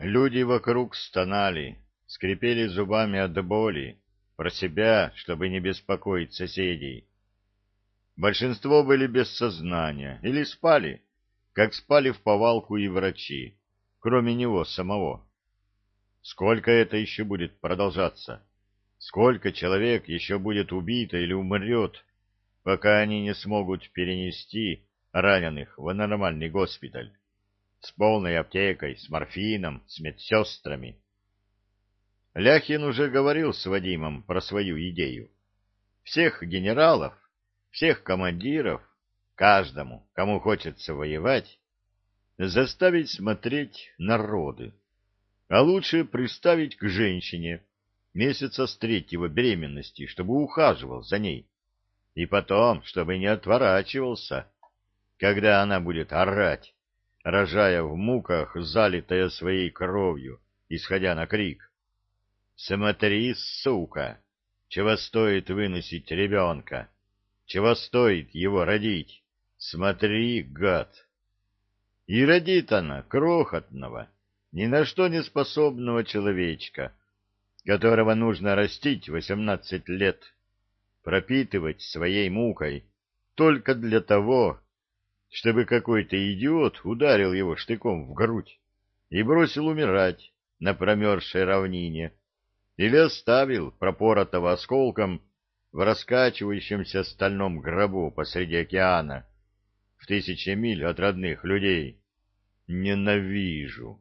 Люди вокруг стонали, скрипели зубами от боли, про себя, чтобы не беспокоить соседей. Большинство были без сознания или спали, как спали в повалку и врачи, кроме него самого. Сколько это еще будет продолжаться? Сколько человек еще будет убито или умрет, пока они не смогут перенести раненых в нормальный госпиталь? С полной аптекой, с морфином, с медсестрами. Ляхин уже говорил с Вадимом про свою идею. Всех генералов, всех командиров, каждому, кому хочется воевать, заставить смотреть народы, а лучше приставить к женщине месяца с третьего беременности, чтобы ухаживал за ней, и потом, чтобы не отворачивался, когда она будет орать, рожая в муках, залитая своей кровью, исходя на крик. «Смотри, сука! Чего стоит выносить ребенка? Чего стоит его родить? Смотри, гад!» И родит она крохотного, ни на что не способного человечка, которого нужно растить 18 лет, пропитывать своей мукой только для того, чтобы какой-то идиот ударил его штыком в грудь и бросил умирать на промерзшей равнине или оставил пропоротого осколком в раскачивающемся стальном гробу посреди океана в 1000 миль от родных людей. Ненавижу.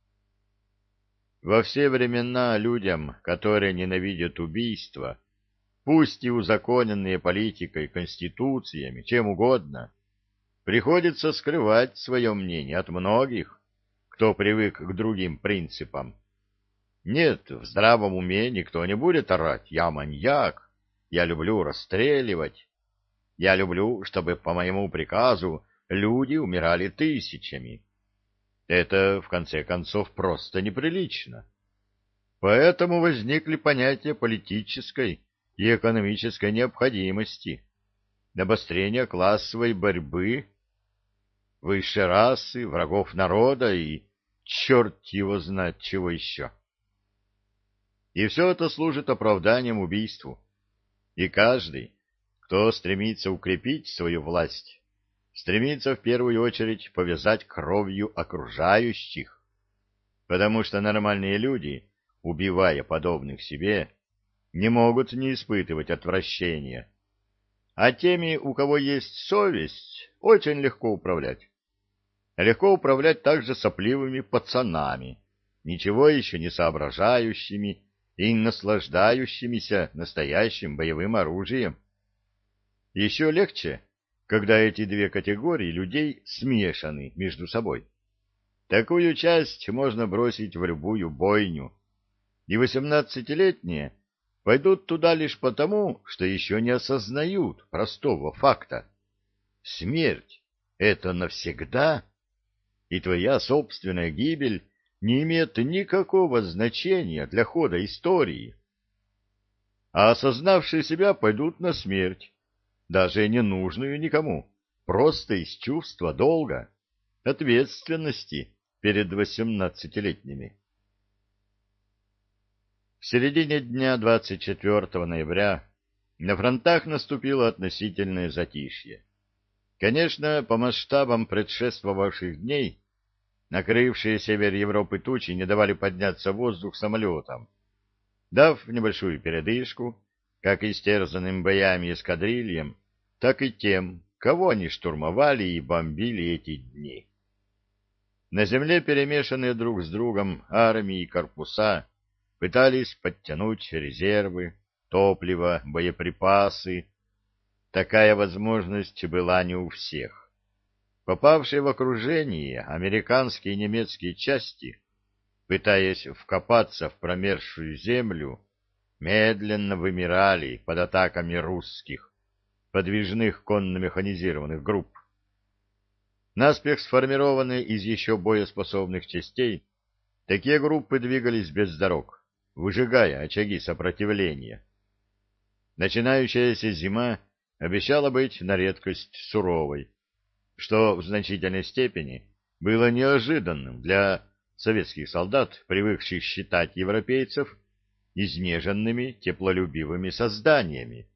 Во все времена людям, которые ненавидят убийства, пусть и узаконенные политикой, конституциями, чем угодно, приходится скрывать свое мнение от многих, кто привык к другим принципам. Нет, в здравом уме никто не будет орать: «Я маньяк, я люблю расстреливать, я люблю, чтобы по моему приказу люди умирали тысячами». Это, в конце концов, просто неприлично. Поэтому возникли понятия политической и экономической необходимости, обострения классовой борьбы, высшей расы, врагов народа и черт его знает чего еще. И все это служит оправданием убийству. И каждый, кто стремится укрепить свою власть, стремится в первую очередь повязать кровью окружающих, потому что нормальные люди, убивая подобных себе, не могут не испытывать отвращения. А теми, у кого есть совесть, очень легко управлять. Легко управлять также сопливыми пацанами, ничего еще не соображающими и наслаждающимися настоящим боевым оружием. Еще легче, когда эти две категории людей смешаны между собой. Такую часть можно бросить в любую бойню, и 18-летние пойдут туда лишь потому, что еще не осознают простого факта. Смерть — это навсегда, и твоя собственная гибель не имеет никакого значения для хода истории. А осознавшие себя пойдут на смерть, даже не нужную никому, просто из чувства долга, ответственности перед 18-летними. В середине дня 24 ноября на фронтах наступило относительное затишье. Конечно, по масштабам предшествовавших дней накрывшие север Европы тучи не давали подняться в воздух самолетам. Дав небольшую передышку, как истерзанным боями эскадрильям, так и тем, кого они штурмовали и бомбили эти дни. На земле, перемешанные друг с другом армии и корпуса, пытались подтянуть резервы, топливо, боеприпасы. Такая возможность была не у всех. Попавшие в окружение американские и немецкие части, пытаясь вкопаться в промерзшую землю, медленно вымирали под атаками русских, подвижных конно-механизированных групп. Наспех сформированные из еще боеспособных частей, такие группы двигались без дорог, выжигая очаги сопротивления. Начинающаяся зима обещала быть на редкость суровой, что в значительной степени было неожиданным для советских солдат, привыкших считать европейцев изнеженными, теплолюбивыми созданиями.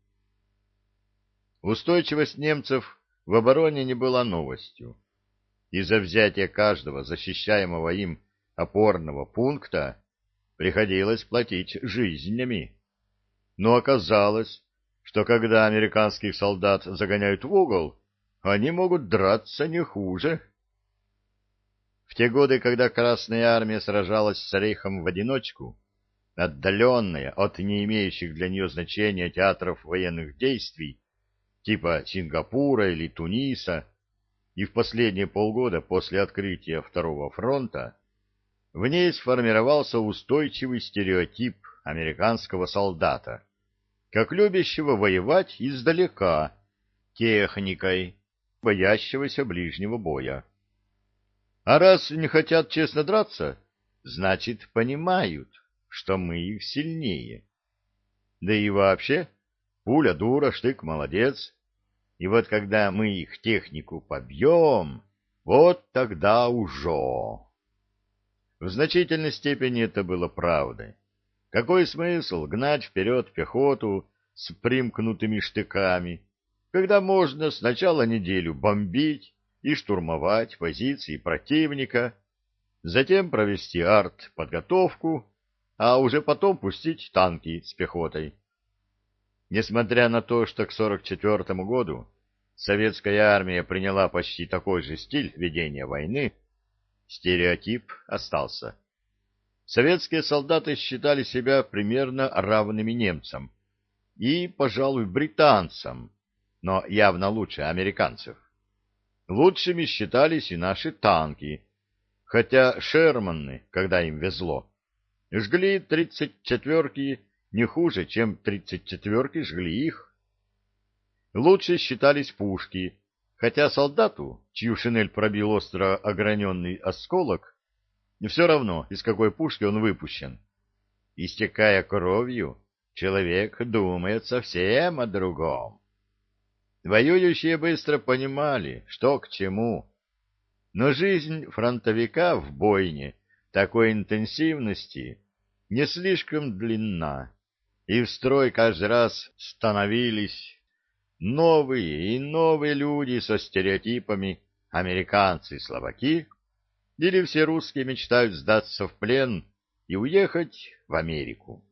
Устойчивость немцев в обороне не была новостью. Из-за взятия каждого защищаемого им опорного пункта приходилось платить жизнями. Но оказалось, что когда американских солдат загоняют в угол, они могут драться не хуже. В те годы, когда Красная Армия сражалась с Рейхом в одиночку, отдаленная от не имеющих для нее значения театров военных действий, типа Сингапура или Туниса, и в последние полгода после открытия Второго фронта, в ней сформировался устойчивый стереотип американского солдата, как любящего воевать издалека, техникой, боящегося ближнего боя. А раз не хотят честно драться, значит, понимают, что мы их сильнее. Да и вообще, пуля дура, штык молодец. И вот когда мы их технику побьем, вот тогда уже... В значительной степени это было правдой. Какой смысл гнать вперед пехоту с примкнутыми штыками, когда можно сначала неделю бомбить и штурмовать позиции противника, затем провести артподготовку, а уже потом пустить танки с пехотой. Несмотря на то, что к 1944 году советская армия приняла почти такой же стиль ведения войны, стереотип остался. Советские солдаты считали себя примерно равными немцам и, пожалуй, британцам, но явно лучше американцев. Лучшими считались и наши танки, хотя Шерманы, когда им везло, жгли 34-ки не хуже, чем 34-ки жгли их. Лучше считались пушки, хотя солдату, чью шинель пробил остро ограненный осколок, все равно, из какой пушки он выпущен. Истекая кровью, человек думает совсем о другом. Воюющие быстро понимали, что к чему. Но жизнь фронтовика в бойне такой интенсивности не слишком длинна, и в строй каждый раз становились новые и новые люди со стереотипами американцы-словаки, или все русские мечтают сдаться в плен и уехать в Америку.